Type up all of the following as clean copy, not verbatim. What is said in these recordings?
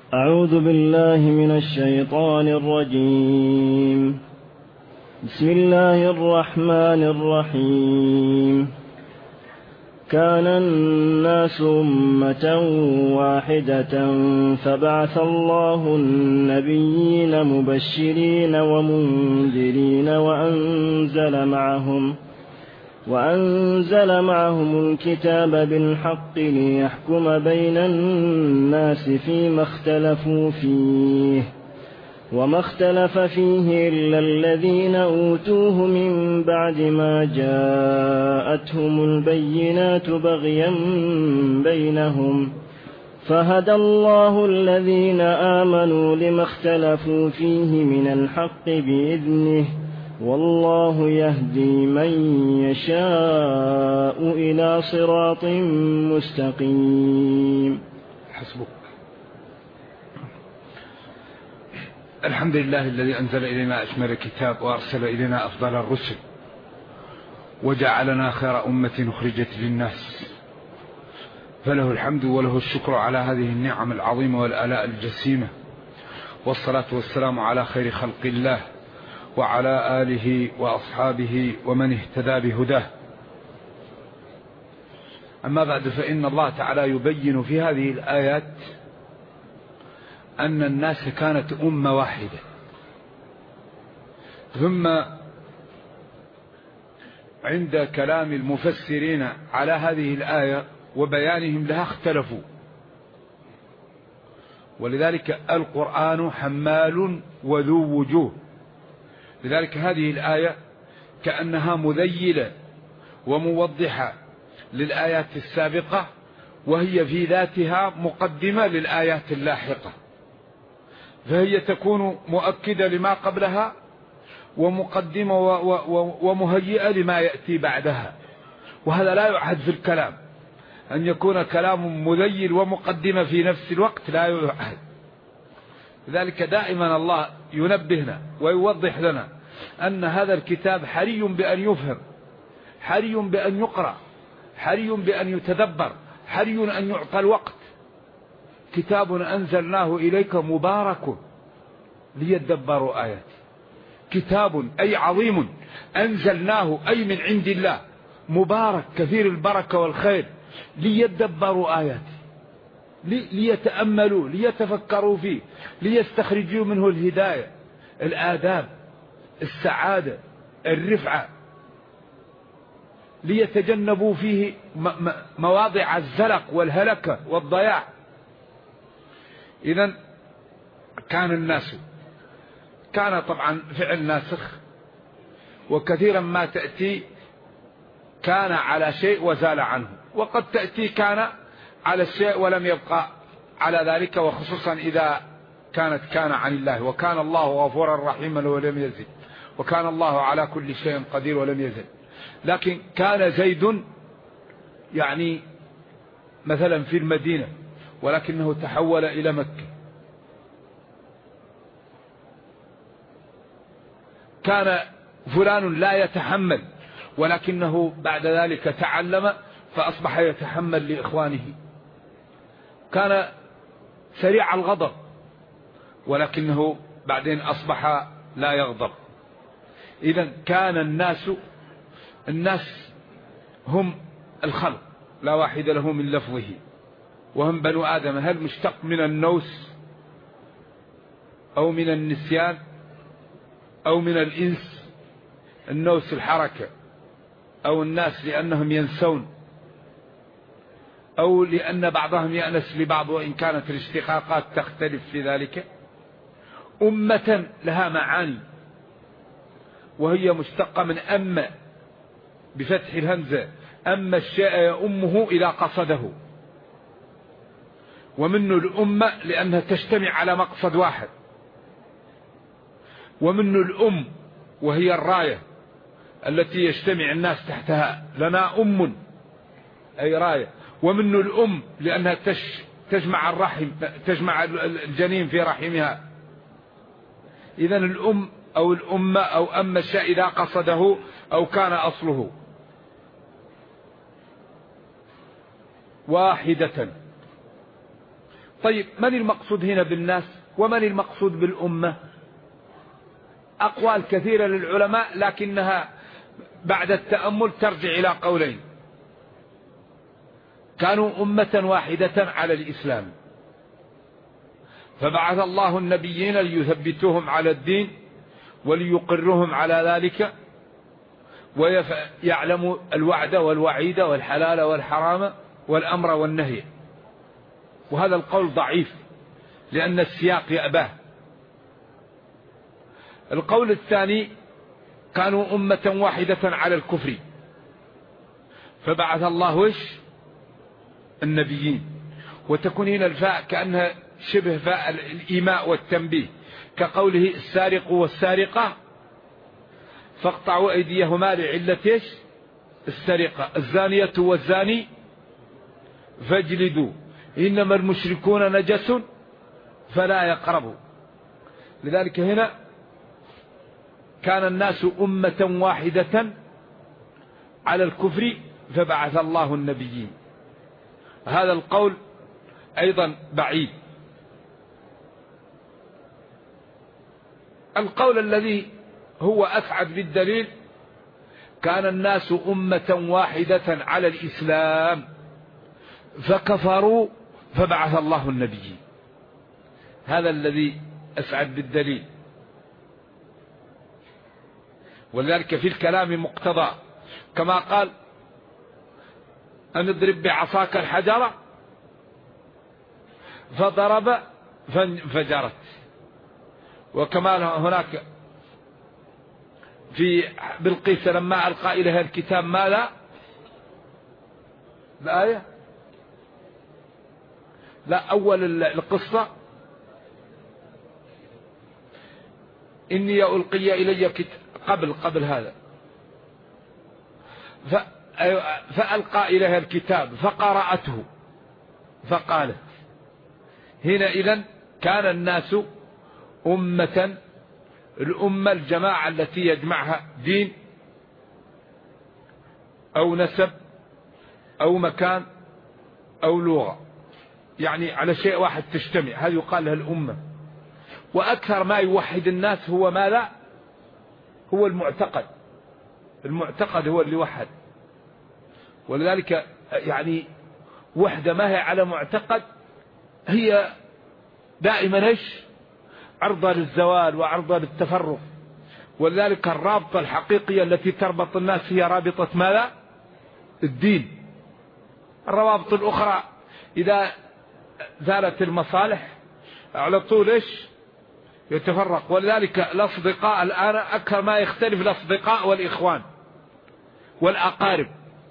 أعوذ بالله من الشيطان الرجيم. بسم الله الرحمن الرحيم. كان الناس أمة واحدة فبعث الله النبيين مبشرين ومنذرين وأنزل معهم الكتاب بالحق ليحكم بين الناس فيما اختلفوا فيه وما اختلف فيه إلا الذين أوتوه من بعد ما جاءتهم البينات بغيا بينهم فهدى الله الذين آمنوا لما اختلفوا فيه من الحق بإذنه والله يهدي من يشاء إلى صراط مستقيم. حسبك. الحمد لله الذي أنزل إلينا أشمل الكتاب وأرسل إلينا أفضل الرسل وجعلنا خير أمة أخرجت للناس، فله الحمد وله الشكر على هذه النعم العظيمة والآلاء الجسيمة، والصلاة والسلام على خير خلق الله وعلى آله وأصحابه ومن اهتدى بهداه. أما بعد، فإن الله تعالى يبين في هذه الآيات أن الناس كانت أمة واحدة، ثم عند كلام المفسرين على هذه الآية وبيانهم لها اختلفوا، ولذلك القرآن حمال وذو وجوه. لذلك هذه الآية كأنها مذيلة وموضحة للآيات السابقة، وهي في ذاتها مقدمة للآيات اللاحقة، فهي تكون مؤكدة لما قبلها ومقدمة ومهيئة لما يأتي بعدها. وهذا لا يعهد في الكلام أن يكون كلام مذيل ومقدمة في نفس الوقت، لا يعهد. لذلك دائما الله ينبهنا ويوضح لنا أن هذا الكتاب حري بأن يفهم، حري بأن يقرأ، حري بأن يتدبر، حري أن يعطى الوقت. كتاب أنزلناه إليك مبارك ليدبروا آياته. كتاب أي عظيم أنزلناه أي من عند الله، مبارك كثير البركة والخير، ليدبروا آياته، ليتأملوا، ليتفكروا فيه، ليستخرجوا منه الهداية، الآداب، السعادة، الرفعة، ليتجنبوا فيه مواضع الزلق والهلكة والضياع. إذن كان الناس، كان طبعا فعل ناسخ، وكثيرا ما تأتي كان على شيء وزال عنه، وقد تأتي كان على الشيء ولم يبقى على ذلك، وخصوصا إذا كان عن الله. وكان الله غفورا رحيما ولم يزل، وكان الله على كل شيء قدير ولم يزل. لكن كان زيد يعني مثلا في المدينة، ولكنه تحول إلى مكة. كان فلان لا يتحمل، ولكنه بعد ذلك تعلم فأصبح يتحمل لإخوانه. كان سريع الغضب، ولكنه بعدين أصبح لا يغضب. إذن كان الناس هم الخلق، لا واحد له من لفظه، وهم بنو آدم. هل مشتق من النوس أو من النسيان أو من الإنس؟ النوس الحركة، أو الناس لأنهم ينسون، أو لأن بعضهم يأنس لبعض، وإن كانت الاشتقاقات تختلف في ذلك. أمة لها معاني، وهي مشتقة من أم بفتح الهمزة، أما الشيء يأمه إذا قصده. ومنه الأمة لأنها تجتمع على مقصد واحد. ومنه الأم وهي الراية التي يجتمع الناس تحتها، لنا أم أي راية. ومنه الأم لأنها تجمع الرحم، تجمع الجنين في رحمها. إذن الأم أو الأمة أو أما الشيء إذا قصده أو كان أصله. واحدة، طيب من المقصود هنا بالناس ومن المقصود بالأمة؟ أقوال كثيرة للعلماء، لكنها بعد التأمل ترجع إلى قولين: كانوا أمة واحدة على الإسلام، فبعث الله النبيين ليثبتوهم على الدين وليقرهم على ذلك، ويعلموا الوعد والوعيد والحلال والحرام والأمر والنهي. وهذا القول ضعيف لأن السياق يأباه. القول الثاني: كانوا أمة واحدة على الكفر، فبعث الله النبيين. وتكون هنا الفاء كأنها شبه فاء الإيماء والتنبيه، كقوله: السارق والسارقة فاقطعوا أيديهما لعلة السرقة، الزانية والزاني فاجلدوا، إنما المشركون نجس فلا يقربوا. لذلك هنا كان الناس أمة واحدة على الكفر فبعث الله النبيين. هذا القول أيضا بعيد. القول الذي هو أسعد بالدليل: كان الناس أمة واحدة على الإسلام فكفروا فبعث الله النبيين. هذا الذي أسعد بالدليل. ولذلك في الكلام مقتضى، كما قال: أن اضرب بعصاك الحجرة فضرب فانفجرت. وكما هناك في بلقيس لما ألقى إليها الكتاب ماذا؟ الآية لا أول القصة: إني ألقي إلي كتاب، قبل هذا، فألقى إليها الكتاب فقرأته فقالت. هنا إذن كان الناس أمة، الأمة الجماعة التي يجمعها دين أو نسب أو مكان أو لغة، يعني على شيء واحد تجتمع، هذا يقال لها الأمة. وأكثر ما يوحد الناس هو ماذا؟ هو المعتقد. المعتقد هو اللي وحد. ولذلك يعني وحدة ما هي على معتقد هي دائما عرضة للزوال وعرضة للتفرق. ولذلك الرابطة الحقيقية التي تربط الناس هي رابطة ماذا؟ الدين. الروابط الأخرى إذا زالت المصالح على طول يتفرق. ولذلك الأصدقاء الآن أكثر ما يختلف الأصدقاء والإخوان والأقارب.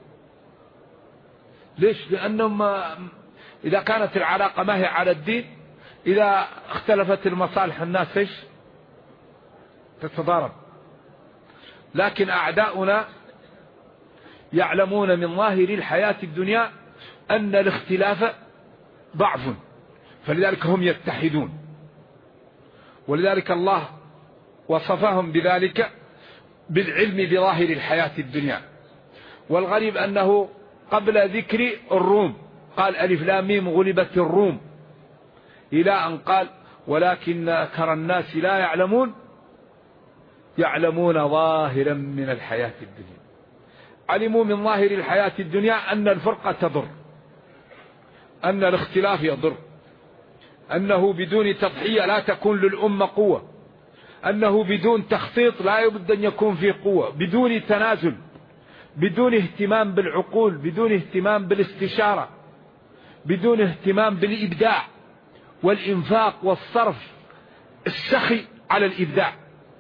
ليش؟ لأنهم إذا كانت العلاقة ما هي على الدين، إذا اختلفت المصالح الناس تتضارب. لكن أعداؤنا يعلمون من ظاهر الحياة الدنيا أن الاختلاف ضعف، فلذلك هم يتحدون. ولذلك الله وصفهم بذلك بالعلم بظاهر الحياة الدنيا. والغريب أنه قبل ذكر الروم قال: ألف لام ميم غلبت الروم، إلى أن قال: ولكن أكثر الناس لا يعلمون، يعلمون ظاهرا من الحياة الدنيا. علموا من ظاهر الحياة الدنيا أن الفرقة تضر، أن الاختلاف يضر، أنه بدون تضحية لا تكون للأمة قوة، أنه بدون تخطيط لا يبد أن يكون فيه قوة، بدون تنازل، بدون اهتمام بالعقول، بدون اهتمام بالاستشارة، بدون اهتمام بالإبداع والإنفاق والصرف السخي على الإبداع.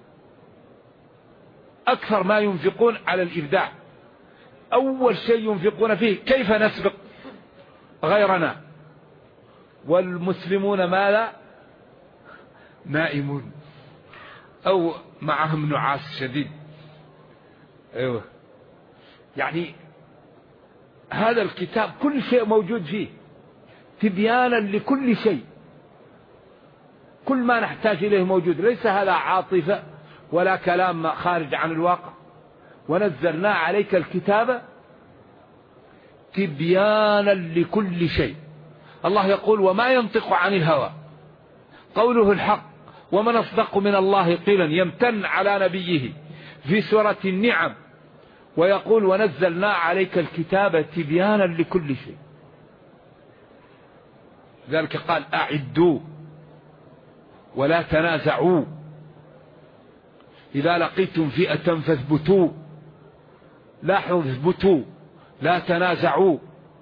أكثر ما ينفقون على الإبداع. أول شيء ينفقون فيه كيف نسبق غيرنا. والمسلمون ماذا؟ نائمون أو معهم نعاس شديد. أيوة، يعني هذا الكتاب كل شيء موجود فيه تبيانا لكل شيء، كل ما نحتاج إليه موجود. ليس هذا عاطفة ولا كلام خارج عن الواقع. ونزلنا عليك الكتاب تبيانا لكل شيء. الله يقول وما ينطق عن الهوى قوله الحق ومن أصدق من الله قيلا، يمتن على نبيه في سورة النعم ويقول ونزلنا عليك الكتاب تبيانا لكل شيء. ذلك قال أعدوا ولا تنازعوا إذا لقيتم فئة فاثبتوا. لاحظوا اثبتوا لا تنازعوا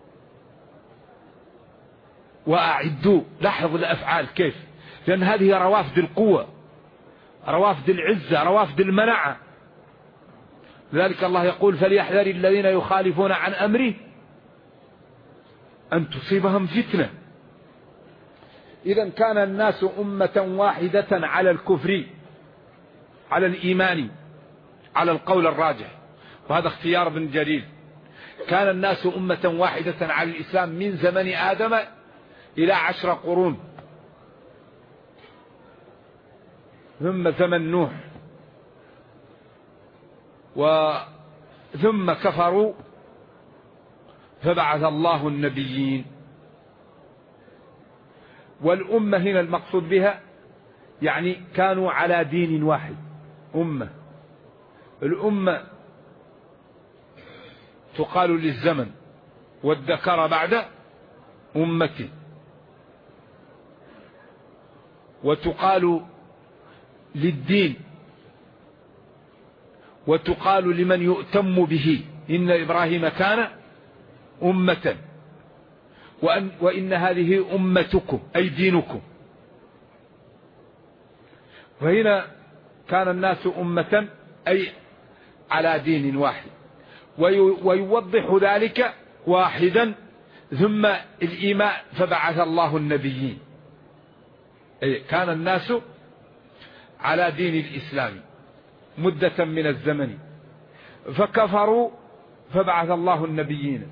وأعدوا. لاحظ الأفعال كيف، لأن هذه روافد القوة، روافد العزة، روافد المنعة. لذلك الله يقول فليحذر الذين يخالفون عن أمره أن تصيبهم فتنة. إذا كان الناس أمة واحدة على الكفر على الإيمان على القول الراجح، وهذا اختيار ابن جرير. كان الناس أمة واحدة على الإسلام من زمن آدم إلى 10 قرون، ثم زمن نوح، ثم كفروا فبعث الله النبيين. والأمة هنا المقصود بها يعني كانوا على دين واحد أمة. الأمة تقال للزمن والذكر بعد أمة، وتقال للدين، وتقال لمن يؤتم به إن إبراهيم كان أمة، وإن هذه أمتكم أي دينكم. فهنا كان الناس أمة أي على دين واحد، ويوضح ذلك واحدا ثم الإيمان فبعث الله النبيين. أي كان الناس على دين الإسلام مدة من الزمن فكفروا فبعث الله النبيين.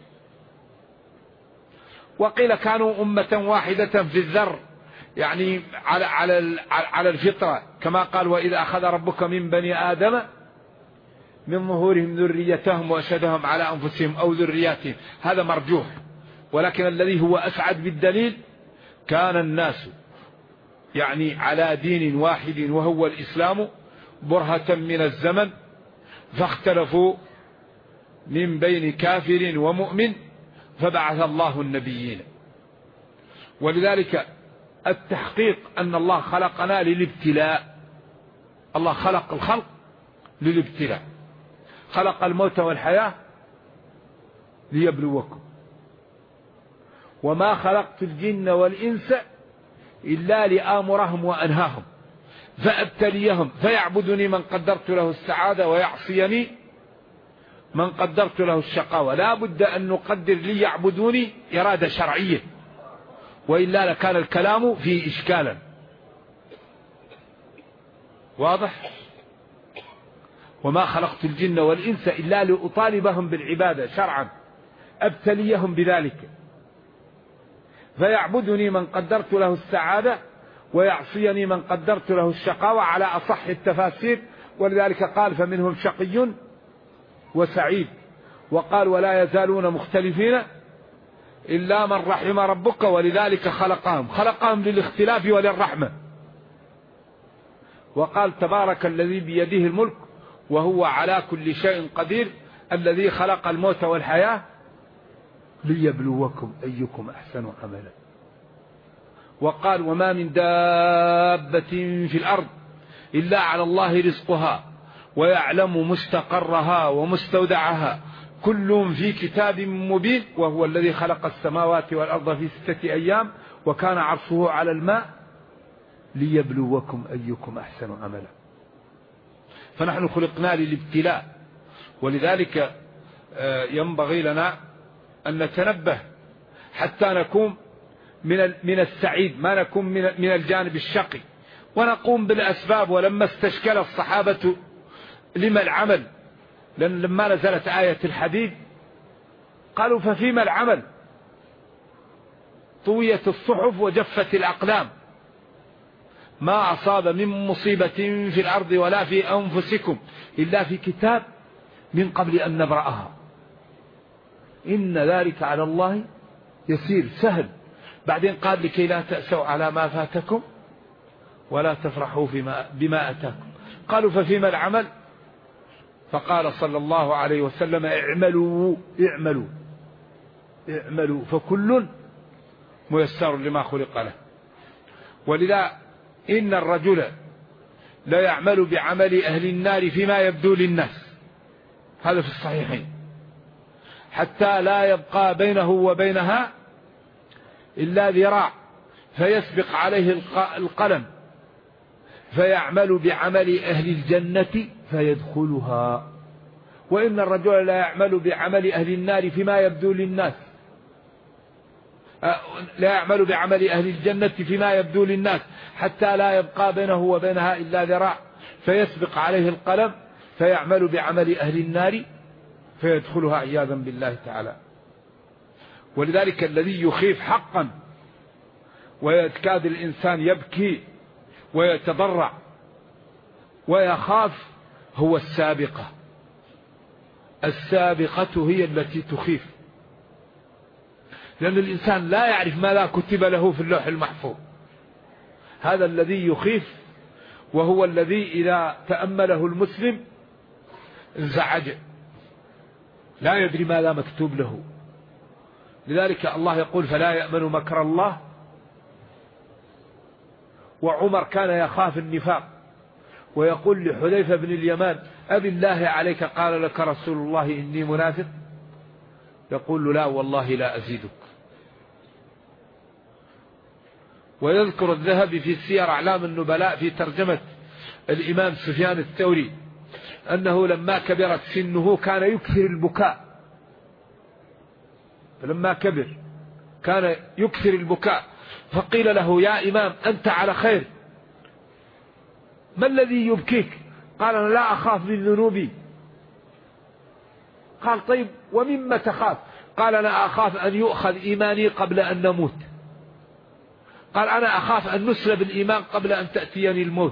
وقيل كانوا أمة واحدة في الذر، يعني على الفطرة، كما قال وإذ أخذ ربك من بني آدم من ظهورهم ذريتهم وأشهدهم على أنفسهم أو ذرياتهم. هذا مرجوح، ولكن الذي هو أسعد بالدليل كان الناس يعني على دين واحد وهو الإسلام برهة من الزمن، فاختلفوا من بين كافر ومؤمن فبعث الله النبيين. ولذلك التحقيق أن الله خلقنا للابتلاء. الله خلق الخلق للابتلاء، خلق الموت والحياة ليبلوكم، وما خلقت الجن والإنس إلا لآمرهم وأنهاهم فأبتليهم فيعبدني من قدرت له السعادة ويعصيني من قدرت له الشقاوة. لا بد أن نقدر لي يعبدوني إرادة شرعية، وإلا لكان الكلام فيه إشكالا. واضح؟ وما خلقت الجن والإنس إلا لأطالبهم بالعبادة شرعا أبتليهم بذلك، فيعبدني من قدرت له السعادة ويعصيني من قدرت له الشقاوة على أصح التفاسير. ولذلك قال فمنهم شقي وسعيد، وقال ولا يزالون مختلفين إلا من رحم ربك ولذلك خلقهم للاختلاف وللرحمة. وقال تبارك الذي بيده الملك وهو على كل شيء قدير الذي خلق الموت والحياة ليبلوكم أيكم أحسن عملا. وقال وما من دابة في الأرض إلا على الله رزقها ويعلم مستقرها ومستودعها كل في كتاب مبين وهو الذي خلق السماوات والأرض في 6 أيام وكان عرشه على الماء ليبلوكم أيكم أحسن عملا. فنحن خلقنا للابتلاء، ولذلك ينبغي لنا أن نتنبه حتى نكون من السعيد، ما نكون من الجانب الشقي، ونقوم بالأسباب. ولما استشكل الصحابة لما العمل، لأن لما نزلت آية الحديد قالوا ففيما العمل؟ طويت الصحف وجفت الأقلام، ما أصاب من مصيبة في الأرض ولا في أنفسكم إلا في كتاب من قبل أن نبرأها إن ذلك على الله يسير سهل. بعدين قال لكي لا تأسوا على ما فاتكم ولا تفرحوا بما أتاكم. قالوا ففيما العمل؟ فقال صلى الله عليه وسلم اعملوا اعملوا اعملوا فكل ميسر لما خلق له. ولذا إن الرجل لا يعمل بعمل أهل النار فيما يبدو للناس، هذا في الصحيحين، حتى لا يبقى بينه وبينها إلا ذراع فيسبق عليه القلم فيعمل بعمل أهل الجنة فيدخلها. وإن الرجل لا يعمل بعمل أهل النار فيما يبدو للناس، لا يعمل بعمل أهل الجنة فيما يبدو للناس حتى لا يبقى بينه وبينها إلا ذراع فيسبق عليه القلم فيعمل بعمل أهل النار فيدخلها عياذا بالله تعالى. ولذلك الذي يخيف حقا ويكاد الإنسان يبكي ويتضرع ويخاف هو السابقة. السابقة هي التي تخيف، لأن الإنسان لا يعرف ما لا كتب له في اللوح المحفوظ. هذا الذي يخيف، وهو الذي إذا تأمله المسلم انزعج، لا يدري ما لا مكتوب له. لذلك الله يقول فلا يأمن مكر الله. وعمر كان يخاف النفاق ويقول لحذيفة بن اليمان أبي الله عليك قال لك رسول الله إني منافق؟ يقول له لا والله لا أزيدك. ويذكر الذهبي في سير أعلام النبلاء في ترجمة الإمام سفيان الثوري أنه لما كبرت سنه كان يكثر البكاء، فلما كبر كان يكثر البكاء، فقيل له يا إمام أنت على خير، ما الذي يبكيك؟ قال أنا لا أخاف من ذنوبي. قال طيب ومما تخاف؟ قال أنا أخاف أن يؤخذ إيماني قبل أن نموت. قال أنا أخاف أن نسلب الإيمان قبل أن تأتيني الموت.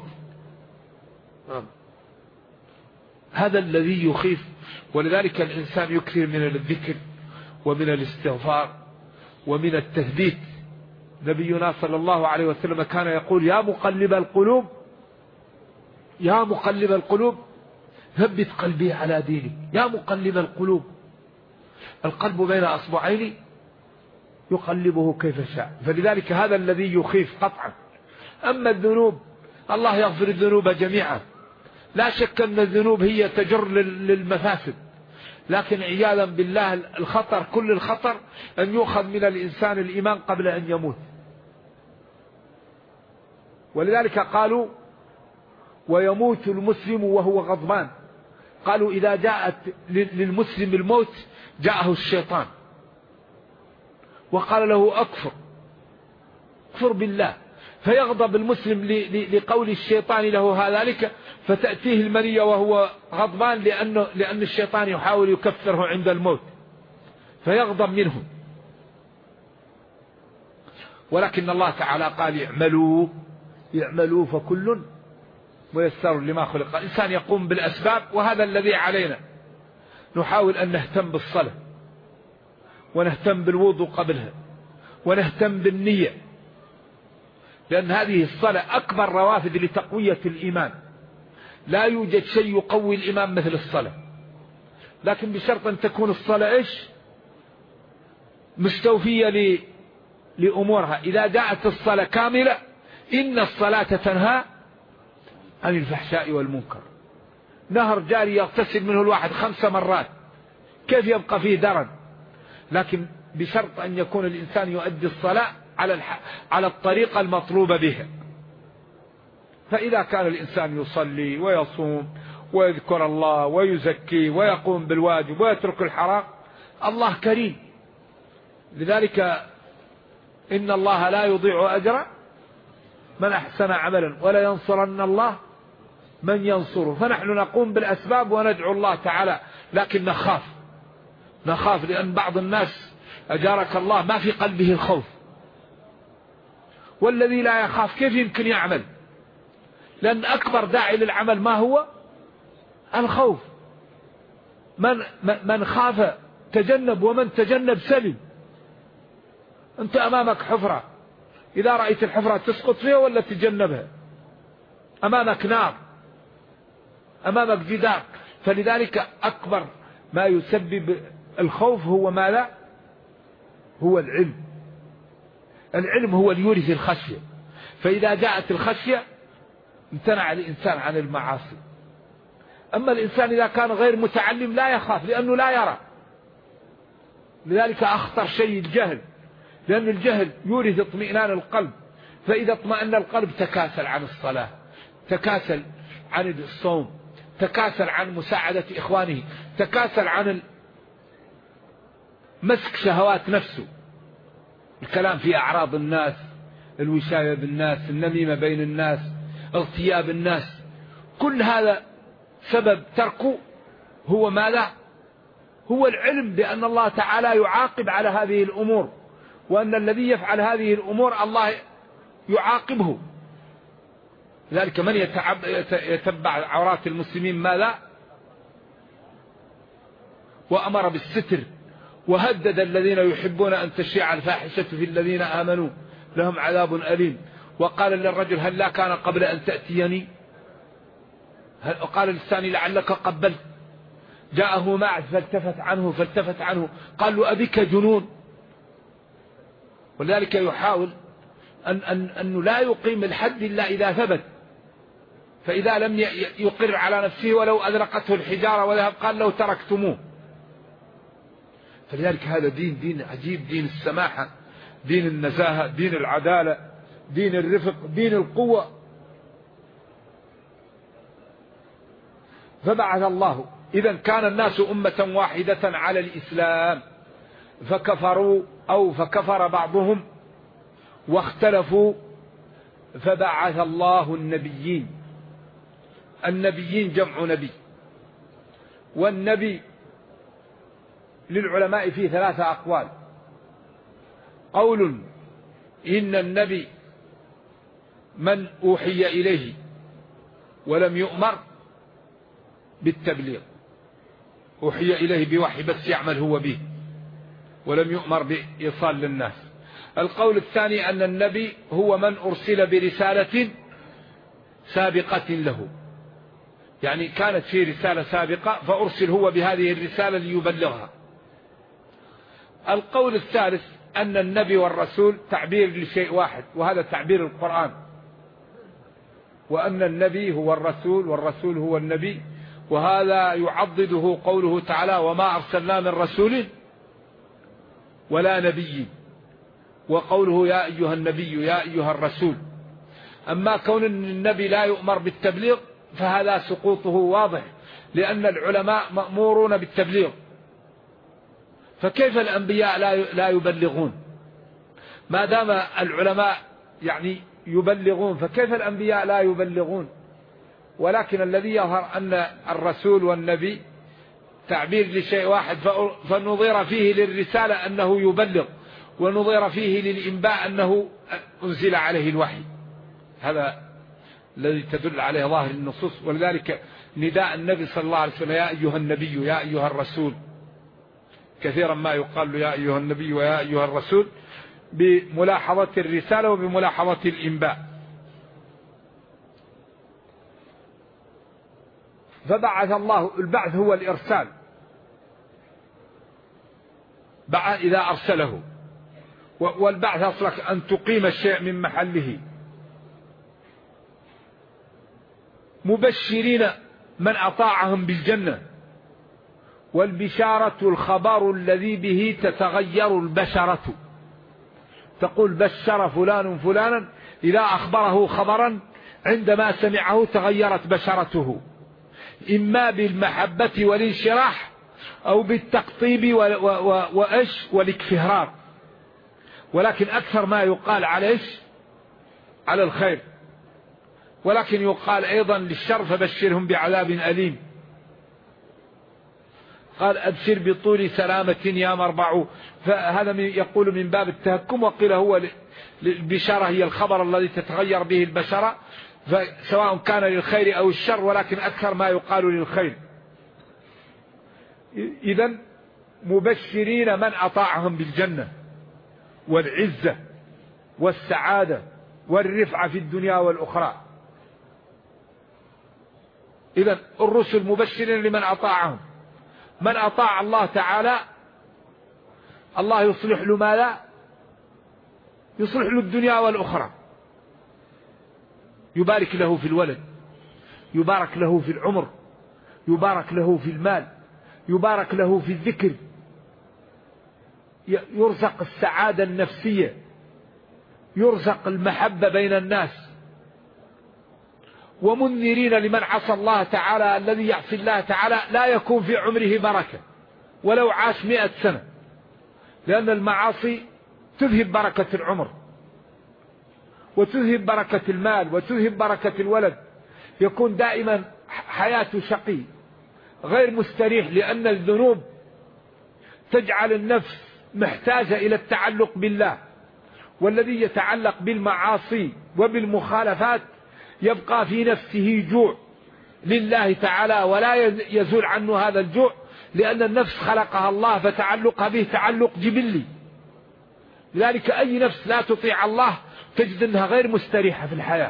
هذا الذي يخيف. ولذلك الإنسان يكثر من الذكر ومن الاستغفار ومن التثبيت. نبينا صلى الله عليه وسلم كان يقول يا مقلب القلوب يا مقلب القلوب ثبت قلبي على دينك. يا مقلب القلوب، القلب بين أصبعين يقلبه كيف شاء. فلذلك هذا الذي يخيف قطعا. أما الذنوب الله يغفر الذنوب جميعا، لا شك أن الذنوب هي تجر للمفاسد، لكن عياذا بالله الخطر كل الخطر أن يؤخذ من الإنسان الإيمان قبل أن يموت. ولذلك قالوا ويموت المسلم وهو غضبان. قالوا إذا جاءت للمسلم الموت جاءه الشيطان وقال له اكفر بالله، فيغضب المسلم لقول الشيطان له ذلك، فتأتيه المنية وهو غضبان لأن الشيطان يحاول يكفره عند الموت فيغضب منه. ولكن الله تعالى قال اعملوا فكل ميسر لما خلق. الإنسان يقوم بالأسباب، وهذا الذي علينا. نحاول أن نهتم بالصلاة ونهتم بالوضوء قبلها ونهتم بالنية، لأن هذه الصلاة أكبر روافد لتقوية الإيمان. لا يوجد شيء يقوي الإيمان مثل الصلاة، لكن بشرط أن تكون الصلاة مستوفية لأمورها. إذا جاءت الصلاة كاملة إن الصلاة تنهى عن الفحشاء والمنكر. نهر جاري يغتسل منه الواحد 5 مرات كيف يبقى فيه درن؟ لكن بشرط أن يكون الإنسان يؤدي الصلاة على الطريقة المطلوبة بها. فإذا كان الإنسان يصلي ويصوم ويذكر الله ويزكي ويقوم بالواجب ويترك الحرام، الله كريم. لذلك إن الله لا يضيع أجر من أحسن عملا ولا ينصرن الله من ينصره. فنحن نقوم بالأسباب وندعو الله تعالى، لكن نخاف لأن بعض الناس أجارك الله ما في قلبه الخوف. والذي لا يخاف كيف يمكن يعمل؟ لأن أكبر داعي للعمل ما هو؟ الخوف. من خاف تجنب ومن تجنب سلم. أنت أمامك حفرة، إذا رأيت الحفرة تسقط فيها ولا تتجنبها؟ أمامك نار، أمامك جدار. فلذلك أكبر ما يسبب الخوف هو ماذا؟ هو العلم. العلم هو اللي يورث الخشية. فإذا جاءت الخشية امتنع الإنسان عن المعاصي. أما الإنسان إذا كان غير متعلم لا يخاف لأنه لا يرى. لذلك أخطر شيء الجهل، لأن الجهل يورث اطمئنان القلب. فإذا اطمأن القلب تكاسل عن الصلاة، تكاسل عن الصوم، تكاسل عن مساعدة إخوانه، تكاسل عن مسك شهوات نفسه، الكلام في أعراض الناس، الوشاية بالناس، النميمة بين الناس، اغتياب الناس. كل هذا سبب تركه هو ماذا؟ هو العلم بأن الله تعالى يعاقب على هذه الأمور، وأن الذي يفعل هذه الأمور الله يعاقبه. لذلك من يتبع عورات المسلمين ماذا؟ وأمر بالستر، وهدد الذين يحبون أن تشيع الفاحشة في الذين آمنوا لهم عذاب أليم. وقال للرجل هل لا كان قبل أن تأتيني؟ قال للثاني لعلك قبلت. جاءه معه فالتفت عنه قال له أبك جنون. ولذلك يحاول أنه لا يقيم الحد إلا إذا ثبت. فإذا لم يقر على نفسه ولو أذرقته الحجارة وذهب قال لو تركتموه. فلذلك هذا دين عجيب، دين السماحة، دين النزاهة، دين العدالة، دين الرفق، دين القوة. فبعث الله. إذا كان الناس أمة واحدة على الإسلام فكفروا أو فكفر بعضهم واختلفوا، فبعث الله النبيين. النبيين جمع نبي، والنبي للعلماء فيه 3 أقوال. قول إن النبي من أوحي إليه ولم يؤمر بالتبليغ، أوحي إليه بوحي بس يعمل هو به ولم يؤمر بإيصال للناس. القول الثاني أن النبي هو من أرسل برسالة سابقة له، يعني كانت في رسالة سابقة فأرسل هو بهذه الرسالة ليبلغها. القول الثالث أن النبي والرسول تعبير لشيء واحد، وهذا تعبير القرآن، وأن النبي هو الرسول والرسول هو النبي، وهذا يعضده قوله تعالى وما أرسلنا من رسول ولا نبي، وقوله يا أيها النبي يا أيها الرسول. أما كون النبي لا يؤمر بالتبليغ فهذا سقوطه واضح، لأن العلماء مأمورون بالتبليغ، فكيف الأنبياء لا يبلغون؟ ما دام العلماء يعني يبلغون فكيف الأنبياء لا يبلغون؟ ولكن الذي يظهر أن الرسول والنبي تعبير لشيء واحد، فنظير فيه للرسالة أنه يبلغ، ونظير فيه للإنباء أنه أنزل عليه الوحي. هذا الذي تدل عليه ظاهر النصوص. ولذلك نداء النبي صلى الله عليه وسلم يا أيها النبي يا أيها الرسول، كثيرا ما يقال له يا أيها النبي ويا أيها الرسول بملاحظة الرسالة وبملاحظة الإنباء. فبعث الله. البعث هو الإرسال، إذا أرسله. والبعث أصلك أن تقيم الشيء من محله، مبشرين من أطاعهم بالجنة. والبشارة الخبر الذي به تتغير البشرة. تقول بشر فلان فلانا، إذا أخبره خبرا عندما سمعه تغيرت بشرته، إما بالمحبة والانشراح أو بالتقطيب والاكفهار. ولكن أكثر ما يقال على الخير، ولكن يقال أيضا للشر فبشرهم بعذاب أليم. قال أبشر بطول سلامة يا مربع، فهذا يقول من باب التهكم. وقيل هو البشارة هي الخبر الذي تتغير به البشرة، سواء كان للخير أو الشر، ولكن أكثر ما يقال للخير. إذن مبشرين من أطاعهم بالجنة، والعزة والسعادة والرفعة في الدنيا والأخرى. إذن الرسل مبشرين لمن أطاعهم. من أطاع الله تعالى الله يصلح له ما لا يصلح له الدنيا والأخرى، يبارك له في الولد، يبارك له في العمر، يبارك له في المال، يبارك له في الذكر، يرزق السعادة النفسية، يرزق المحبة بين الناس. ومنذرين لمن عصى الله تعالى، الذي يعصي الله تعالى لا يكون في عمره بركة ولو عاش 100 سنة، لأن المعاصي تذهب بركة العمر وتذهب بركة المال وتذهب بركة الولد، يكون دائما حياته شقي غير مستريح، لأن الذنوب تجعل النفس محتاجة إلى التعلق بالله، والذي يتعلق بالمعاصي وبالمخالفات يبقى في نفسه جوع لله تعالى ولا يزول عنه هذا الجوع، لأن النفس خلقها الله فتعلقها به تعلق جبلي. لذلك أي نفس لا تطيع الله تجد أنها غير مستريحة في الحياة،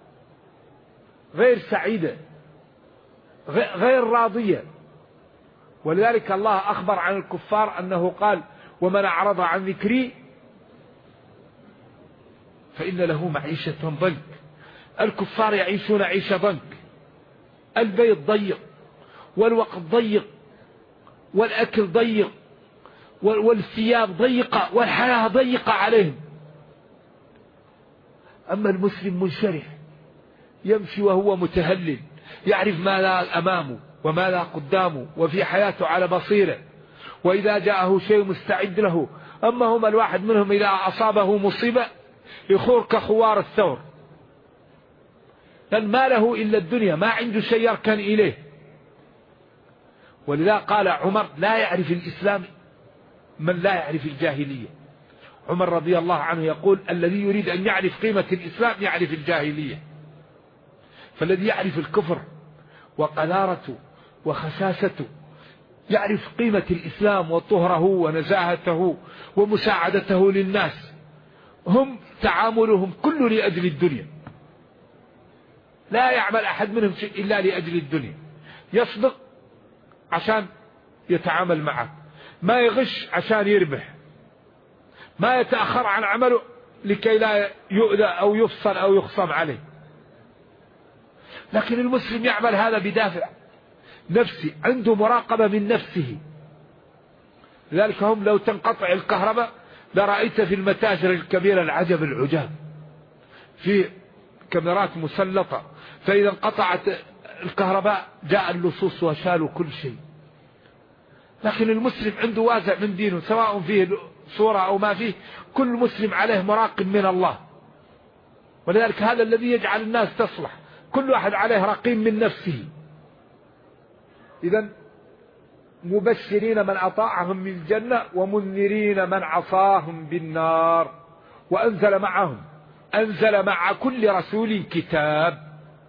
غير سعيدة، غير راضية. ولذلك الله أخبر عن الكفار أنه قال: ومن أعرض عن ذكري فإن له معيشة ضنك. الكفار يعيشون عيشة ضنك، البيت ضيق والوقت ضيق والأكل ضيق والثياب ضيقة والحياة ضيقة عليهم. أما المسلم منشرح يمشي وهو متهلل، يعرف ما لا أمامه وما لا قدامه، وفي حياته على بصيرة، وإذا جاءه شيء مستعد له. أما هم الواحد منهم إذا أصابه مصيبة يخور كخوار الثور، لأن ما له إلا الدنيا، ما عنده شيء يركن إليه. ولذا قال عمر: لا يعرف الإسلام من لا يعرف الجاهلية. عمر رضي الله عنه يقول: الذي يريد أن يعرف قيمة الإسلام يعرف الجاهلية. فالذي يعرف الكفر وقذارته وخساسته يعرف قيمة الإسلام وطهره ونزاهته ومساعدته للناس. هم تعاملهم كله لأجل الدنيا، لا يعمل أحد منهم شيء إلا لأجل الدنيا. يصدق عشان يتعامل معه، ما يغش عشان يربح، ما يتأخر عن عمله لكي لا يؤذى أو يفصل أو يخصم عليه. لكن المسلم يعمل هذا بدافع نفسي، عنده مراقبة من نفسه. لذلك هم لو تنقطع الكهرباء لرأيت في المتاجر الكبيرة العجب العجاب، في كاميرات مسلطة، فإذا انقطعت الكهرباء جاء اللصوص وشالوا كل شيء. لكن المسلم عنده وازع من دينه، سواء فيه صورة أو ما فيه، كل مسلم عليه مراقب من الله. ولذلك هذا الذي يجعل الناس تصلح، كل واحد عليه رقيب من نفسه. إذن مبشرين من أطاعهم بالجنة ومنذرين من عصاهم بالنار. وأنزل معهم، أنزل مع كل رسول كتاب،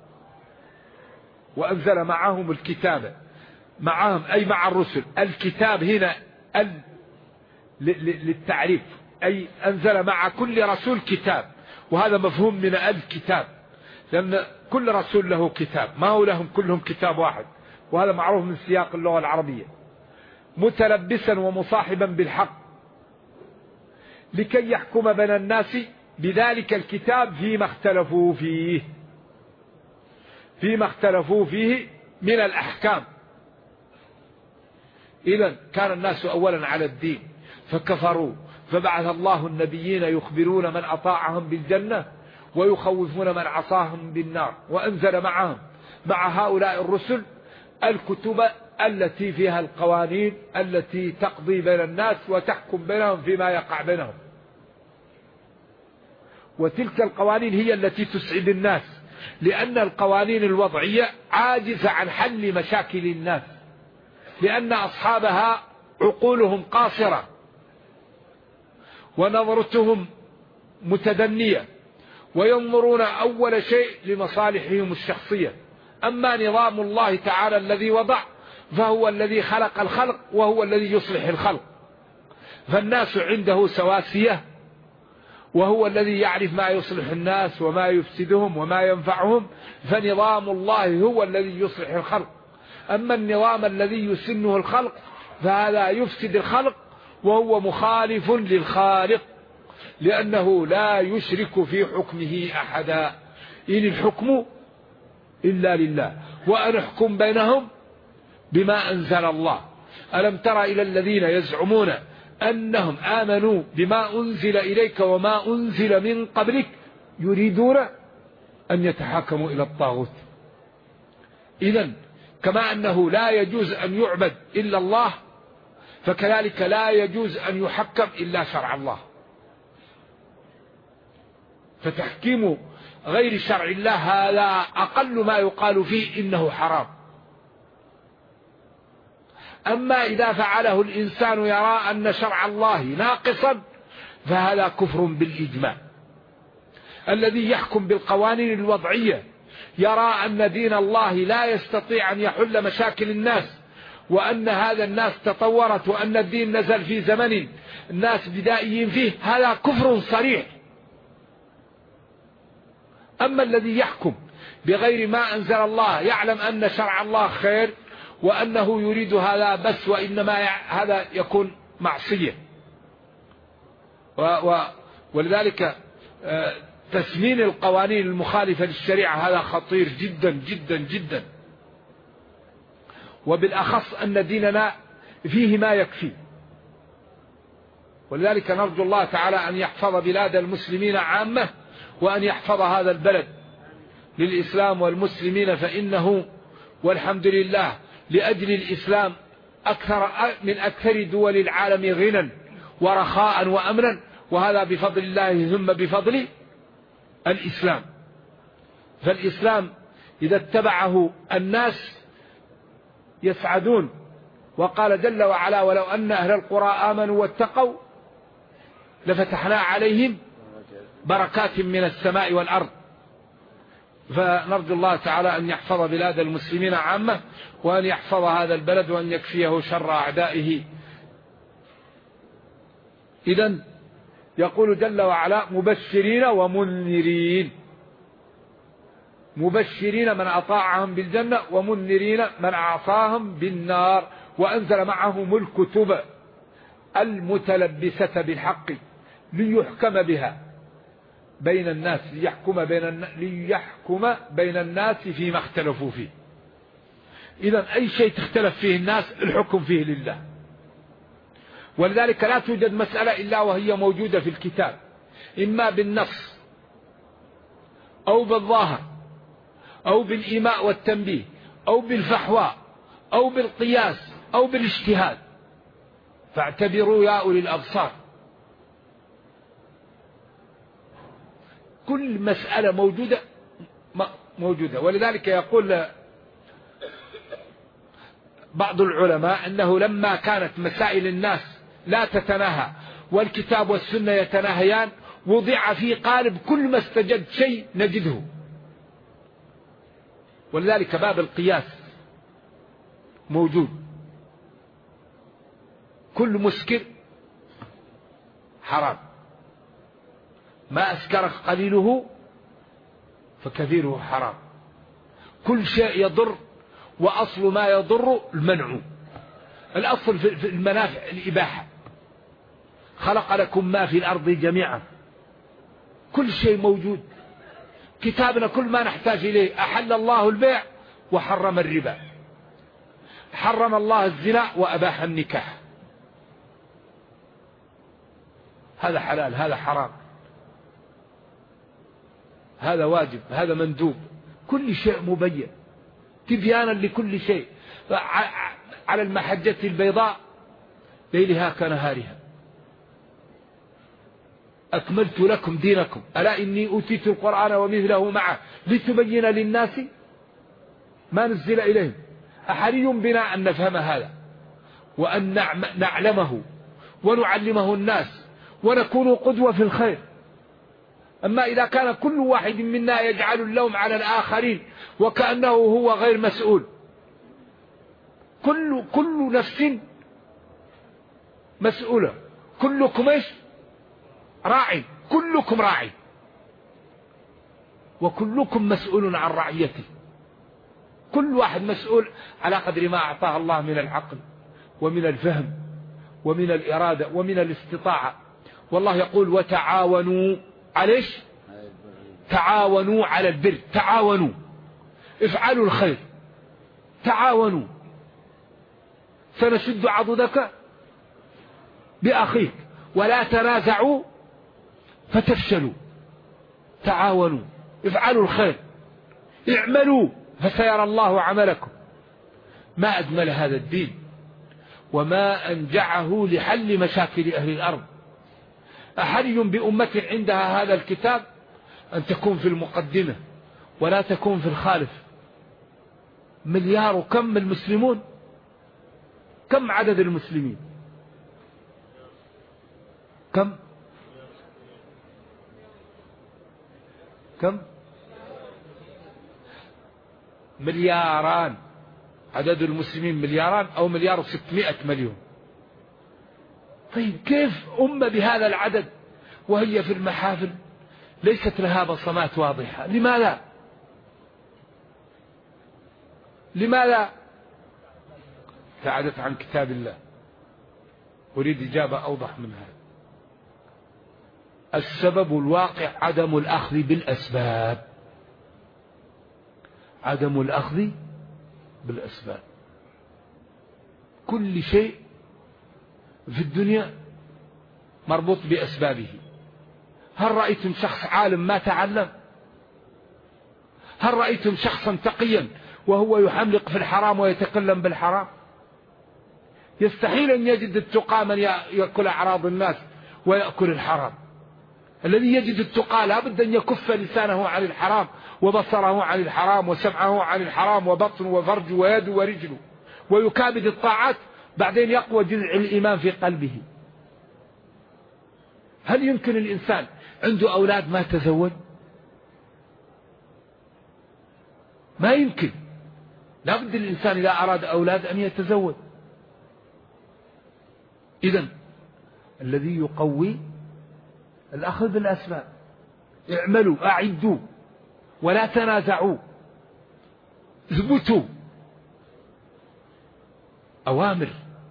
وأنزل معهم الكتاب، معهم أي مع الرسل. الكتاب هنا للتعريف، أي أنزل مع كل رسول كتاب، وهذا مفهوم من الكتاب، لأن كل رسول له كتاب، ما هو لهم كلهم كتاب واحد، وهذا معروف من سياق اللغة العربية. متلبسا ومصاحبا بالحق لكي يحكم بين الناس بذلك الكتاب فيما اختلفوا فيه، فيما اختلفوا فيه من الأحكام. إذن كان الناس أولا على الدين فكفروا، فبعث الله النبيين يخبرون من أطاعهم بالجنة ويخوفون من عصاهم بالنار. وأنزل معهم، مع هؤلاء الرسل، الكتب التي فيها القوانين التي تقضي بين الناس وتحكم بينهم فيما يقع بينهم. وتلك القوانين هي التي تسعد الناس، لأن القوانين الوضعية عاجزة عن حل مشاكل الناس، لأن أصحابها عقولهم قاصرة ونظرتهم متدنية، وينظرون أول شيء لمصالحهم الشخصية. أما نظام الله تعالى الذي وضع فهو الذي خلق الخلق وهو الذي يصلح الخلق، فالناس عنده سواسية وهو الذي يعرف ما يصلح الناس وما يفسدهم وما ينفعهم، فنظام الله هو الذي يصلح الخلق. أما النظام الذي يسنه الخلق فهذا يفسد الخلق، وهو مخالف للخالق، لأنه لا يشرك في حكمه أحدا. إن الحكم إلا لله وأن احكم بينهم بما أنزل الله. ألم تر إلى الذين يزعمون أنهم آمنوا بما أنزل إليك وما أنزل من قبلك يريدون أن يتحاكموا إلى الطاغوت. إذن كما أنه لا يجوز أن يعبد إلا الله، فكذلك لا يجوز أن يحكم إلا شرع الله. فتحكيم غير شرع الله هذا أقل ما يقال فيه إنه حرام. أما إذا فعله الإنسان يرى أن شرع الله ناقصا فهذا كفر بالإجماع. الذي يحكم بالقوانين الوضعية يرى أن دين الله لا يستطيع أن يحل مشاكل الناس، وأن هذا الناس تطورت، وأن الدين نزل في زمن الناس بدائيين فيه، هذا كفر صريح. أما الذي يحكم بغير ما أنزل الله يعلم أن شرع الله خير وأنه يريد هذا بس، وإنما هذا يكون معصية. ولذلك تسمين القوانين المخالفة للشريعة هذا خطير جدا جدا جدا، وبالأخص أن ديننا فيه ما يكفي. ولذلك نرجو الله تعالى أن يحفظ بلاد المسلمين عامة، وأن يحفظ هذا البلد للإسلام والمسلمين، فإنه والحمد لله لأجل الإسلام من أكثر دول العالم غنى ورخاء وأمنا، وهذا بفضل الله ثم بفضل الإسلام. فالإسلام إذا اتبعه الناس يسعدون. وقال جل وعلا: ولو أن أهل القرى آمنوا واتقوا لفتحنا عليهم بركات من السماء والأرض. فنرجو الله تعالى أن يحفظ بلاد المسلمين عامة، وأن يحفظ هذا البلد، وأن يكفيه شر أعدائه. إذن يقول جل وعلا: مبشرين ومنذرين. مبشرين من أطاعهم بالجنة، ومنذرين من عصاهم بالنار. وأنزل معهم الكتب المتلبسة بالحق ليحكم بها بين الناس، ليحكم بين الناس فيما اختلفوا فيه. إذن أي شيء تختلف فيه الناس الحكم فيه لله. ولذلك لا توجد مسألة إلا وهي موجودة في الكتاب، إما بالنص أو بالظاهر أو بالإيماء والتنبيه أو بالفحواء أو بالقياس أو بالاجتهاد. فاعتبروا يا أولي الأبصار. كل مسألة موجودة. ولذلك يقول بعض العلماء أنه لما كانت مسائل الناس لا تتناهى والكتاب والسنة يتناهيان، وضع في قالب كل ما استجد شيء نجده. ولذلك باب القياس موجود. كل مسكر حرام، ما أسكر قليله فكثيره حرام. كل شيء يضر، وأصل ما يضر المنع. الأصل في المنافع الإباحة. خلق لكم ما في الأرض جميعا. كل شيء موجود. كتابنا كل ما نحتاج إليه. أحل الله البيع وحرم الربا. حرم الله الزنا وأباح النكاح. هذا حلال، هذا حرام، هذا واجب، هذا مندوب. كل شيء مبين تبيانا لكل شيء، على المحجة البيضاء ليلها كنهارها. أكملت لكم دينكم. ألا إني أوتيت القرآن ومثله معه لتبين للناس ما نزل إليهم. أحري بنا أن نفهم هذا، وأن نعلمه ونعلمه الناس، ونكون قدوة في الخير. أما إذا كان كل واحد منا يجعل اللوم على الآخرين وكأنه هو غير مسؤول، كل نفس مسؤولة، كلكم راع، كلكم راع وكلكم مسؤول عن رعيته. كل واحد مسؤول على قدر ما أعطاه الله من العقل ومن الفهم ومن الإرادة ومن الاستطاعة. والله يقول وتعاونوا على تعاونوا على البر، تعاونوا، افعلوا الخير، تعاونوا. سنشد عضدك بأخيك ولا تنازعوا فتفشلوا. تعاونوا، افعلوا الخير، اعملوا فسيرى الله عملكم. ما أجمل هذا الدين وما أنجعه لحل مشاكل أهل الأرض. أحري بأمة عندها هذا الكتاب أن تكون في المقدمة ولا تكون في الخالف. مليار كم المسلمون؟ كم عدد المسلمين؟ كم؟ ملياران. عدد المسلمين ملياران أو 1,600,000,000. طيب كيف أمة بهذا العدد وهي في المحافل ليست لها بصمات واضحة؟ لماذا ابتعدت عن كتاب الله؟ أريد إجابة أوضح من هذا. السبب الواقع عدم الأخذ بالأسباب، عدم الأخذ بالأسباب. كل شيء في الدنيا مربوط بأسبابه. هل رأيتم شخص عالم ما تعلم؟ هل رأيتم شخصا تقيا وهو يحملق في الحرام ويتكلم بالحرام؟ يستحيل أن يجد التقى من يأكل أعراض الناس ويأكل الحرام. الذي يجد التقى لا بد أن يكف لسانه عن الحرام وبصره عن الحرام وسمعه عن الحرام وبطنه وفرجه ويده ورجله، ويكابد الطاعات، بعدين يقوى جذع الإيمان في قلبه. هل يمكن الإنسان عنده أولاد ما تزوج؟ ما يمكن. لا بد الإنسان إذا أراد أولاد أن يتزوج. إذن الذي يقوي الأخذ بالأسباب. اعملوا، أعدوا، ولا تنازعوا، اثبتوا. أوامر.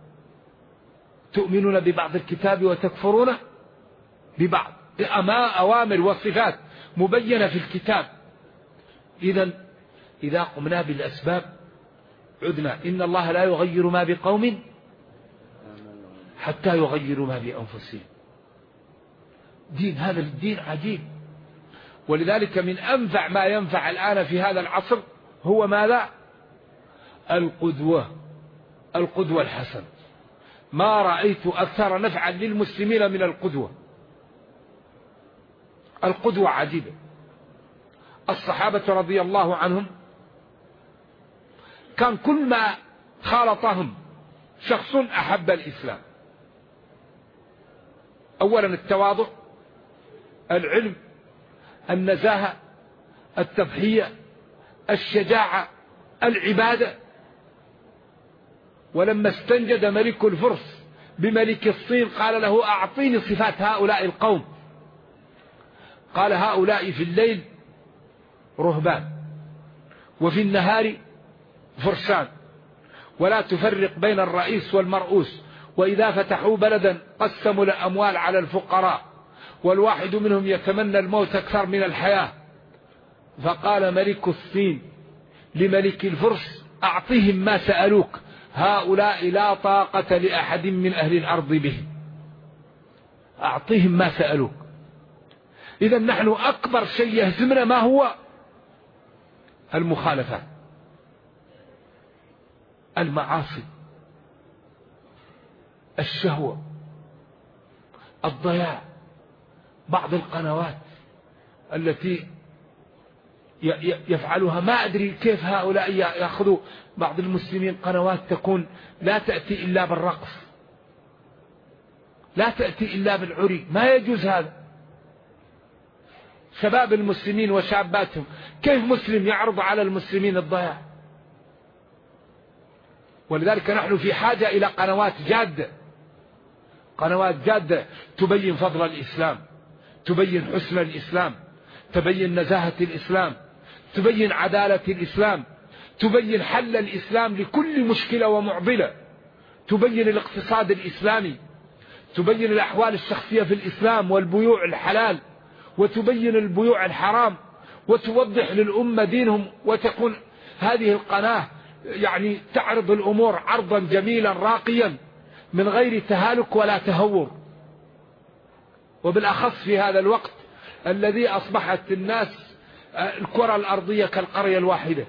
تؤمنون ببعض الكتاب وتكفرون ببعض. أوامر وصفات مبينة في الكتاب. إذن إذا قمنا بالأسباب عدنا. إن الله لا يغير ما بقوم حتى يغيروا ما بأنفسهم. هذا الدين عجيب. ولذلك من أنفع ما ينفع الآن في هذا العصر هو ماذا؟ القدوة الحسنة. ما رأيت أكثر نفعا للمسلمين من القدوة. القدوة عجيبة. الصحابة رضي الله عنهم كان كل ما خالطهم شخص أحب الإسلام. أولا التواضع، العلم، النزاهة، التضحية، الشجاعة، العبادة. ولما استنجد ملك الفرس بملك الصين قال له أعطيني صفات هؤلاء القوم. قال هؤلاء في الليل رهبان وفي النهار فرسان، ولا تفرق بين الرئيس والمرؤوس، وإذا فتحوا بلدا قسموا الأموال على الفقراء، والواحد منهم يتمنى الموت أكثر من الحياة. فقال ملك الصين لملك الفرس أعطيهم ما سألوك، هؤلاء لا طاقة لأحد من أهل الأرض بهم. أعطيهم ما سألوك. إذا نحن أكبر شيء يهزمنا ما هو؟ المخالفات، المعاصي، الشهوة، الضياع. بعض القنوات التي يفعلها ما أدري كيف هؤلاء يأخذوا بعض المسلمين قنوات تكون لا تأتي إلا بالرقص، لا تأتي إلا بالعري. ما يجوز هذا. شباب المسلمين وشاباتهم، كيف مسلم يعرض على المسلمين الضياع؟ ولذلك نحن في حاجة إلى قنوات جادة، قنوات جادة تبين فضل الإسلام تبين حسن الإسلام، تبين نزاهة الإسلام، تبين عدالة الإسلام، تبين حل الإسلام لكل مشكلة ومعضلة، تبين الاقتصاد الإسلامي، تبين الأحوال الشخصية في الإسلام والبيوع الحلال، وتبين البيوع الحرام، وتوضح للأمة دينهم، وتكون هذه القناة يعني تعرض الأمور عرضا جميلا راقيا من غير تهالك ولا تهور. وبالأخص في هذا الوقت الذي أصبحت الناس الكرة الأرضية كالقرية الواحدة،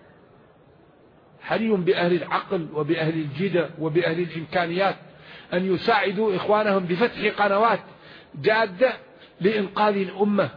حري بأهل العقل وبأهل الجدة وبأهل الإمكانيات أن يساعدوا إخوانهم بفتح قنوات جادة لإنقاذ الأمة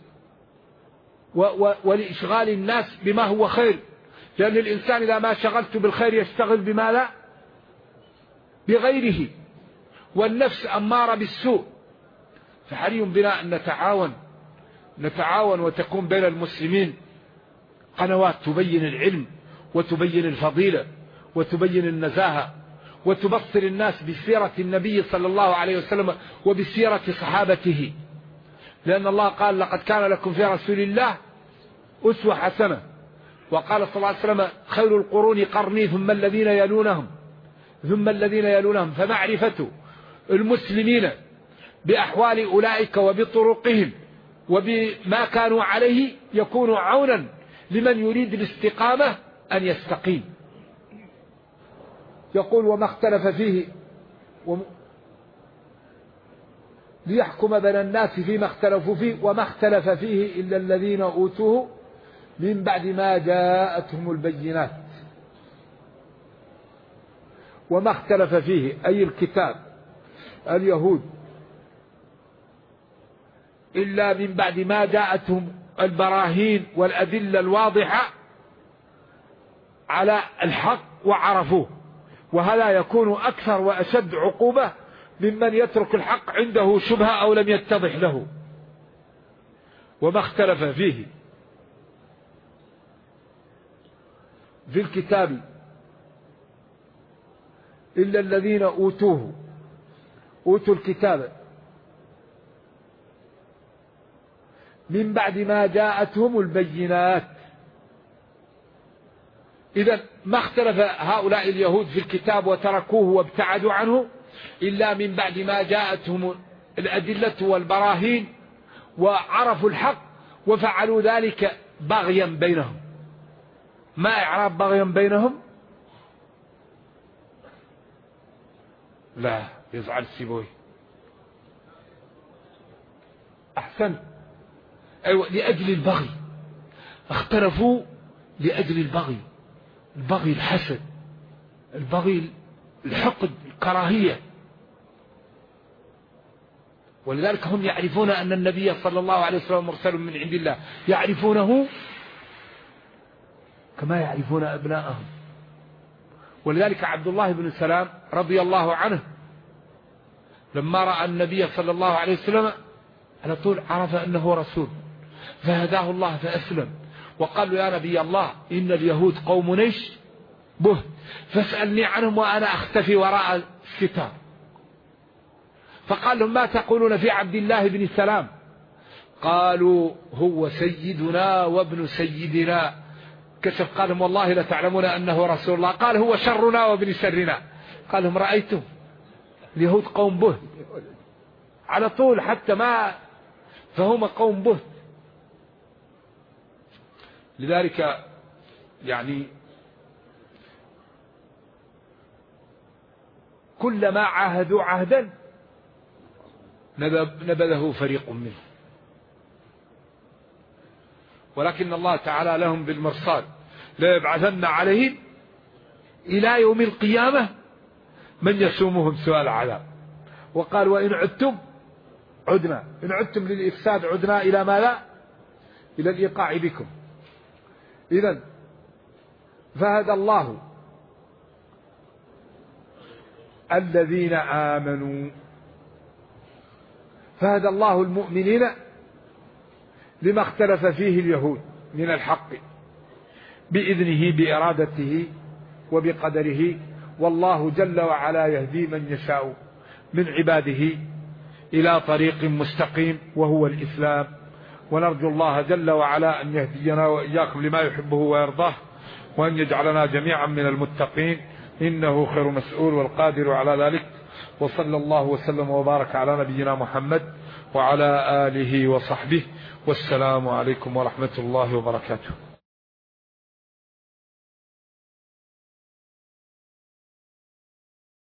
ولإشغال الناس بما هو خير، لأن الإنسان إذا ما شغلت بالخير يشتغل بما لا بغيره، والنفس أمارة بالسوء. فحري بنا أن نتعاون وتكون بين المسلمين قنوات تبين العلم وتبين الفضيلة وتبين النزاهة، وتبصر الناس بسيرة النبي صلى الله عليه وسلم وبسيرة صحابته، لأن الله قال لقد كان لكم في رسول الله أسوة حسنة، وقال صلى الله عليه وسلم خير القرون قرني ثم الذين يلونهم ثم الذين يلونهم. فمعرفة المسلمين بأحوال أولئك وبطرقهم وبما كانوا عليه يكون عونا لمن يريد الاستقامة أن يستقيم. يقول وما اختلف فيه ليحكم بين الناس فيما اختلفوا فيه وما اختلف فيه إلا الذين أوتوه من بعد ما جاءتهم البينات. وما اختلف فيه أي الكتاب اليهود إلا من بعد ما جاءتهم البراهين والأدلة الواضحة على الحق وعرفوه، وهذا يكون أكثر وأشد عقوبة ممن يترك الحق عنده شبهة أو لم يتضح له. وما اختلف فيه في الكتاب إلا الذين أوتوا الكتاب من بعد ما جاءتهم البينات. إذن ما اختلف هؤلاء اليهود في الكتاب وتركوه وابتعدوا عنه إلا من بعد ما جاءتهم الأدلة والبراهين وعرفوا الحق وفعلوا ذلك بغيا بينهم. ما إعراب بغيا بينهم؟ لا يزعل سيبوي. أحسن، أيوة، لأجل البغي اختلفوا، لأجل البغي، البغي الحسد، البغي الحقد، الكراهية. ولذلك هم يعرفون أن النبي صلى الله عليه وسلم مرسل من عند الله، يعرفونه كما يعرفون أبناءهم. ولذلك عبد الله بن سلام رضي الله عنه لما رأى النبي صلى الله عليه وسلم على طول عرف أنه رسول، فهداه الله فأسلم، وقال له يا نبي الله إن اليهود قوم نيش به، فاسألني عنهم وأنا أختفي وراء الستار. فقال لهم ما تقولون في عبد الله بن سلام؟ قالوا هو سيدنا وابن سيدنا. كشف قال لهم والله لتعلمون أنه رسول الله. قال هو شرنا وابن شرنا. قال لهم رأيتم اليهود قوم به على طول، حتى ما فهم قوم به. لذلك يعني كلما عاهدوا عهدا نبذه فريق منه، ولكن الله تعالى لهم بالمرصاد لا يبعثن عليهم إلى يوم القيامة من يسومهم سوء العذاب. وقال وإن عدتم عدنا، إن عدتم للإفساد عدنا إلى ما لا، إلى الإيقاع بكم. إذن فهدى الله الذين آمنوا، فهدى الله المؤمنين لما اختلف فيه اليهود من الحق بإذنه بإرادته وبقدره. والله جل وعلا يهدي من يشاء من عباده إلى طريق مستقيم وهو الإسلام. ونرجو الله جل وعلا أن يهدينا وإياكم لما يحبه ويرضاه، وأن يجعلنا جميعا من المتقين، إنه خير مسؤول والقادر على ذلك. وصلى الله وسلم وبارك على نبينا محمد وعلى آله وصحبه، والسلام عليكم ورحمة الله وبركاته.